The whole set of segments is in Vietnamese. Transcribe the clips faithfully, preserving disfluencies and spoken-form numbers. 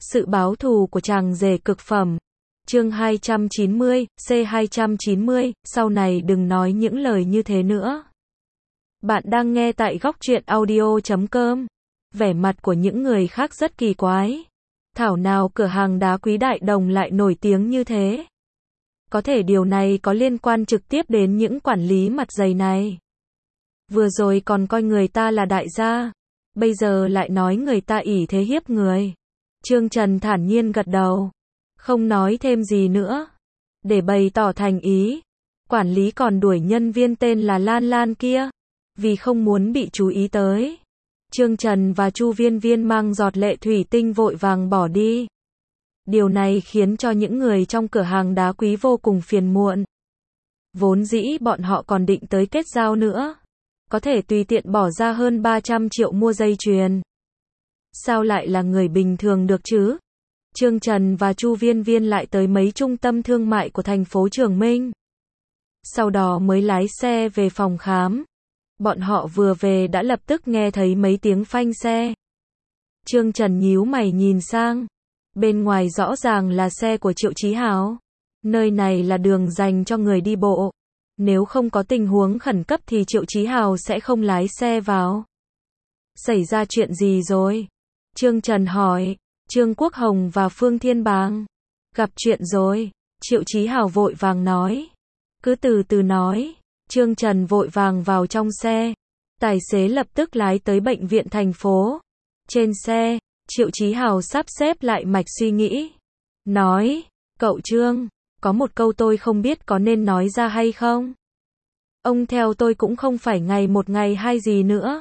Sự báo thù của chàng rể cực phẩm. Chương hai trăm chín mươi, C hai trăm chín mươi, sau này đừng nói những lời như thế nữa. Bạn đang nghe tại góc truyện audio chấm com. Vẻ mặt của những người khác rất kỳ quái. Thảo nào cửa hàng đá quý Đại Đồng lại nổi tiếng như thế. Có thể điều này có liên quan trực tiếp đến những quản lý mặt dày này. Vừa rồi còn coi người ta là đại gia, bây giờ lại nói người ta ỷ thế hiếp người. Trương Trần thản nhiên gật đầu, không nói thêm gì nữa. Để bày tỏ thành ý, quản lý còn đuổi nhân viên tên là Lan Lan kia, vì không muốn bị chú ý tới. Trương Trần và Chu Viên Viên mang giọt lệ thủy tinh vội vàng bỏ đi. Điều này khiến cho những người trong cửa hàng đá quý vô cùng phiền muộn. Vốn dĩ bọn họ còn định tới kết giao nữa, có thể tùy tiện bỏ ra hơn ba trăm triệu mua dây chuyền. Sao lại là người bình thường được chứ? Trương Trần và Chu Viên Viên lại tới mấy trung tâm thương mại của thành phố Trường Minh. Sau đó mới lái xe về phòng khám. Bọn họ vừa về đã lập tức nghe thấy mấy tiếng phanh xe. Trương Trần nhíu mày nhìn sang. Bên ngoài rõ ràng là xe của Triệu Chí Hào. Nơi này là đường dành cho người đi bộ. Nếu không có tình huống khẩn cấp thì Triệu Chí Hào sẽ không lái xe vào. Xảy ra chuyện gì rồi? Trương Trần hỏi. Trương Quốc Hồng và Phương Thiên Bàng gặp chuyện rồi. Triệu Chí Hào vội vàng nói. Cứ từ từ nói. Trương Trần vội vàng vào trong xe. Tài xế lập tức lái tới bệnh viện thành phố. Trên xe, Triệu Chí Hào sắp xếp lại mạch suy nghĩ. Nói, cậu Trương, có một câu tôi không biết có nên nói ra hay không? Ông theo tôi cũng không phải ngày một ngày hai gì nữa.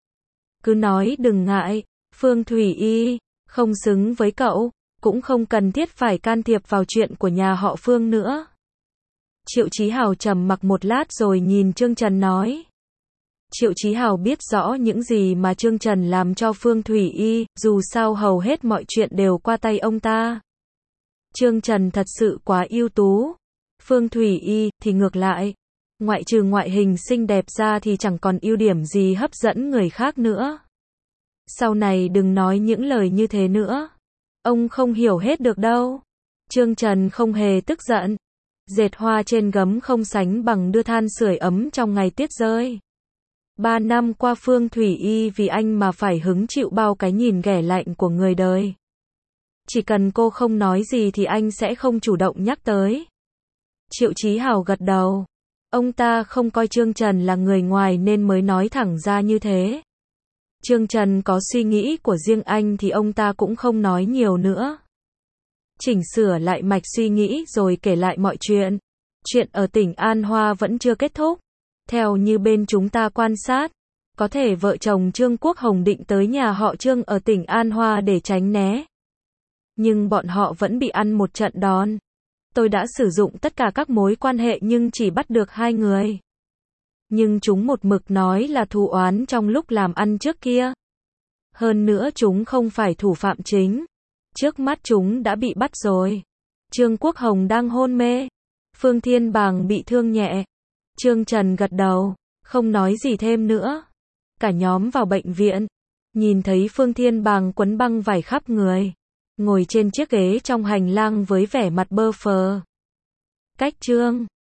Cứ nói đừng ngại, Phương Thủy Y, không xứng với cậu, cũng không cần thiết phải can thiệp vào chuyện của nhà họ Phương nữa. Triệu Chí Hào trầm mặc một lát rồi nhìn Trương Trần nói. Triệu Chí Hào biết rõ những gì mà Trương Trần làm cho Phương Thủy Y, dù sao hầu hết mọi chuyện đều qua tay ông ta. Trương Trần thật sự quá ưu tú. Phương Thủy Y thì ngược lại, ngoại trừ ngoại hình xinh đẹp ra thì chẳng còn ưu điểm gì hấp dẫn người khác nữa. Sau này đừng nói những lời như thế nữa. Ông không hiểu hết được đâu. Trương Trần không hề tức giận. Dệt hoa trên gấm không sánh bằng đưa than sưởi ấm trong ngày tuyết rơi. Ba năm qua Phương Thủy Y vì anh mà phải hứng chịu bao cái nhìn ghẻ lạnh của người đời. Chỉ cần cô không nói gì thì anh sẽ không chủ động nhắc tới. Triệu Chí Hào gật đầu. Ông ta không coi Trương Trần là người ngoài nên mới nói thẳng ra như thế. Trương Trần có suy nghĩ của riêng anh thì ông ta cũng không nói nhiều nữa. Chỉnh sửa lại mạch suy nghĩ rồi kể lại mọi chuyện. Chuyện ở tỉnh An Hoa vẫn chưa kết thúc. Theo như bên chúng ta quan sát, có thể vợ chồng Trương Quốc Hồng định tới nhà họ Trương ở tỉnh An Hoa để tránh né. Nhưng bọn họ vẫn bị ăn một trận đòn. Tôi đã sử dụng tất cả các mối quan hệ nhưng chỉ bắt được hai người. Nhưng chúng một mực nói là thù oán trong lúc làm ăn trước kia. Hơn nữa chúng không phải thủ phạm chính. Trước mắt chúng đã bị bắt rồi. Trương Quốc Hồng đang hôn mê. Phương Thiên Bàng bị thương nhẹ. Trương Trần gật đầu, không nói gì thêm nữa. Cả nhóm vào bệnh viện. Nhìn thấy Phương Thiên Bàng quấn băng vải khắp người. Ngồi trên chiếc ghế trong hành lang với vẻ mặt bơ phờ. Cách Trương